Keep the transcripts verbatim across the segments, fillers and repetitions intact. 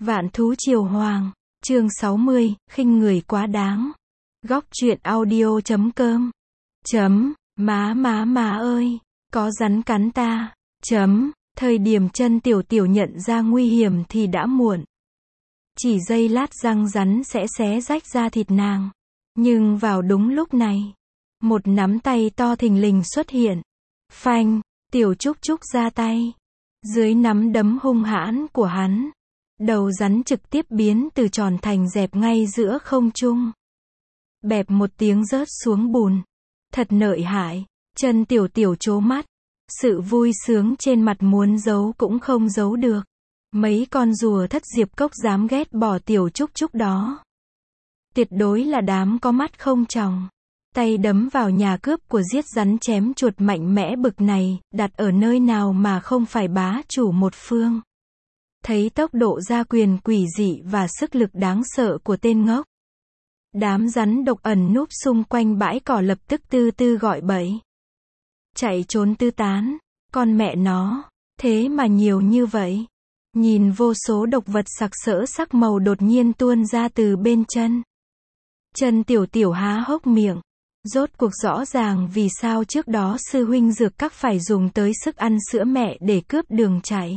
Vạn thú triều hoàng, chương sáu mươi, khinh người quá đáng. Góc truyện audio chấm com. Chấm, má má má ơi, có rắn cắn ta. Chấm, thời điểm chân tiểu tiểu nhận ra nguy hiểm thì đã muộn. Chỉ giây lát răng rắn sẽ xé rách da thịt nàng. Nhưng vào đúng lúc này, một nắm tay to thình lình xuất hiện. Phanh, tiểu Trúc Trúc ra tay. Dưới nắm đấm hung hãn của hắn, đầu rắn trực tiếp biến từ tròn thành dẹp ngay giữa không trung. Bẹp một tiếng rớt xuống bùn. Thật nợi hại. Chân tiểu tiểu trố mắt. Sự vui sướng trên mặt muốn giấu cũng không giấu được. Mấy con rùa thất diệp cốc dám ghét bỏ tiểu Trúc Trúc đó. Tuyệt đối là đám có mắt không tròng. Tay đấm vào nhà cướp của giết rắn chém chuột mạnh mẽ bực này, đặt ở nơi nào mà không phải bá chủ một phương. Thấy tốc độ ra quyền quỷ dị và sức lực đáng sợ của tên ngốc. Đám rắn độc ẩn núp xung quanh bãi cỏ lập tức tư tư gọi bẫy. Chạy trốn tứ tán, con mẹ nó, thế mà nhiều như vậy. Nhìn vô số độc vật sặc sỡ sắc màu đột nhiên tuôn ra từ bên chân. Chân tiểu tiểu há hốc miệng. Rốt cuộc rõ ràng vì sao trước đó sư huynh dược các phải dùng tới sức ăn sữa mẹ để cướp đường chạy.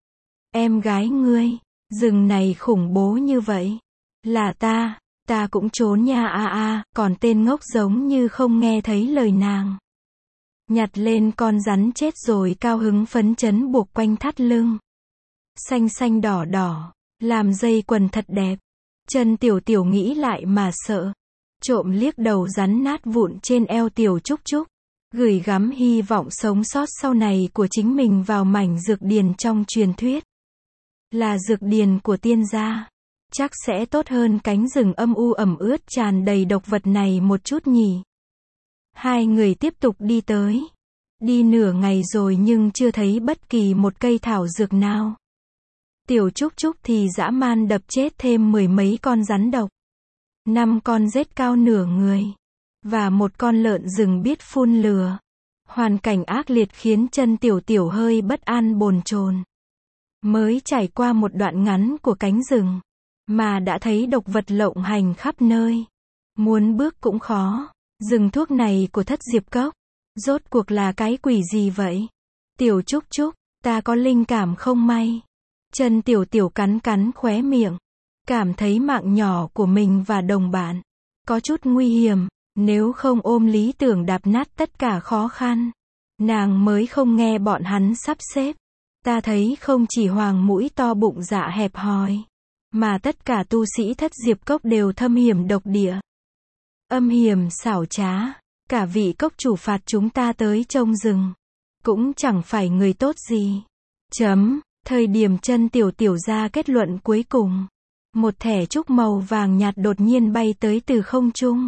Em gái ngươi, rừng này khủng bố như vậy. Là ta, ta cũng trốn nha a a, còn tên ngốc giống như không nghe thấy lời nàng. Nhặt lên con rắn chết rồi cao hứng phấn chấn buộc quanh thắt lưng. Xanh xanh đỏ đỏ, làm dây quần thật đẹp. Chân tiểu tiểu nghĩ lại mà sợ. Trộm liếc đầu rắn nát vụn trên eo tiểu Trúc Trúc. Gửi gắm hy vọng sống sót sau này của chính mình vào mảnh dược điền trong truyền thuyết. Là dược điền của tiên gia. Chắc sẽ tốt hơn cánh rừng âm u ẩm ướt tràn đầy độc vật này một chút nhỉ. Hai người tiếp tục đi tới. Đi nửa ngày rồi nhưng chưa thấy bất kỳ một cây thảo dược nào. Tiểu Trúc Trúc thì dã man đập chết thêm mười mấy con rắn độc. Năm con rết cao nửa người. Và một con lợn rừng biết phun lửa. Hoàn cảnh ác liệt khiến chân tiểu tiểu hơi bất an bồn chồn. Mới trải qua một đoạn ngắn của cánh rừng. Mà đã thấy độc vật lộng hành khắp nơi. Muốn bước cũng khó. Rừng thuốc này của thất diệp cốc. Rốt cuộc là cái quỷ gì vậy? Tiểu Trúc Trúc, ta có linh cảm không may. Chân tiểu tiểu cắn cắn khóe miệng. Cảm thấy mạng nhỏ của mình và đồng bạn có chút nguy hiểm, nếu không ôm lý tưởng đạp nát tất cả khó khăn. Nàng mới không nghe bọn hắn sắp xếp. Ta thấy không chỉ hoàng mũi to bụng dạ hẹp hòi, mà tất cả tu sĩ thất diệp cốc đều thâm hiểm độc địa. Âm hiểm xảo trá, cả vị cốc chủ phạt chúng ta tới trông rừng. Cũng chẳng phải người tốt gì. Chấm, thời điểm chân tiểu tiểu ra kết luận cuối cùng. Một thẻ trúc màu vàng nhạt đột nhiên bay tới từ không trung.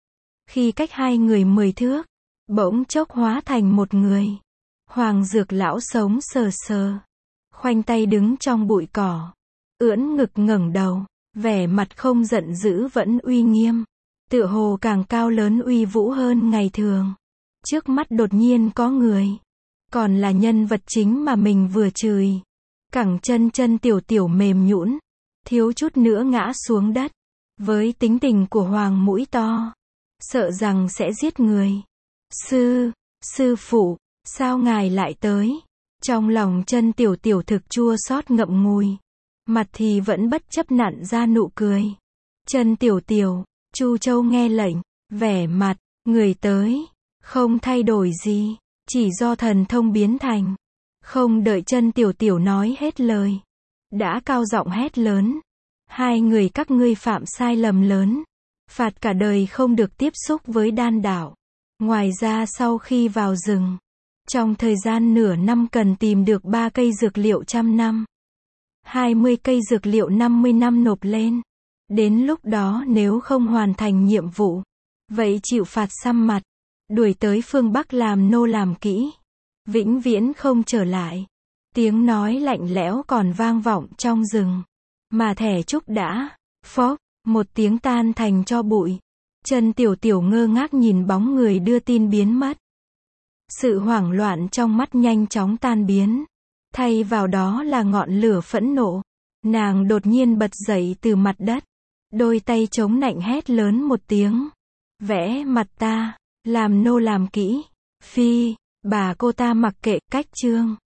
Khi cách hai người mười thước, bỗng chốc hóa thành một người. Hoàng dược lão sống sờ sờ. Khoanh tay đứng trong bụi cỏ. Ưỡn ngực ngẩng đầu. Vẻ mặt không giận dữ vẫn uy nghiêm. Tựa hồ càng cao lớn uy vũ hơn ngày thường. Trước mắt đột nhiên có người. Còn là nhân vật chính mà mình vừa chửi. Cẳng chân chân tiểu tiểu mềm nhũn. Thiếu chút nữa ngã xuống đất. Với tính tình của hoàng mũi to. Sợ rằng sẽ giết người. Sư, sư phụ, sao ngài lại tới? Trong lòng chân tiểu tiểu thực chua xót ngậm ngùi. Mặt thì vẫn bất chấp nặn ra nụ cười. Chân tiểu tiểu, Chu Châu nghe lệnh. Vẻ mặt, người tới. Không thay đổi gì. Chỉ do thần thông biến thành. Không đợi chân tiểu tiểu nói hết lời. Đã cao giọng hét lớn. Hai người các ngươi phạm sai lầm lớn. Phạt cả đời không được tiếp xúc với đan đạo. Ngoài ra sau khi vào rừng. Trong thời gian nửa năm cần tìm được ba cây dược liệu trăm năm. hai mươi cây dược liệu năm mươi năm nộp lên. Đến lúc đó nếu không hoàn thành nhiệm vụ. Vậy chịu phạt xăm mặt. Đuổi tới phương Bắc làm nô làm kỹ. Vĩnh viễn không trở lại. Tiếng nói lạnh lẽo còn vang vọng trong rừng. Mà thẻ trúc đã, phốc, một tiếng tan thành tro bụi. Chân tiểu tiểu ngơ ngác nhìn bóng người đưa tin biến mất. Sự hoảng loạn trong mắt nhanh chóng tan biến. Thay vào đó là ngọn lửa phẫn nộ. Nàng đột nhiên bật dậy từ mặt đất. Đôi tay chống nạnh hét lớn một tiếng. Vẽ mặt ta. Làm nô làm kỹ. Phi. Bà cô ta mặc kệ, cách chương.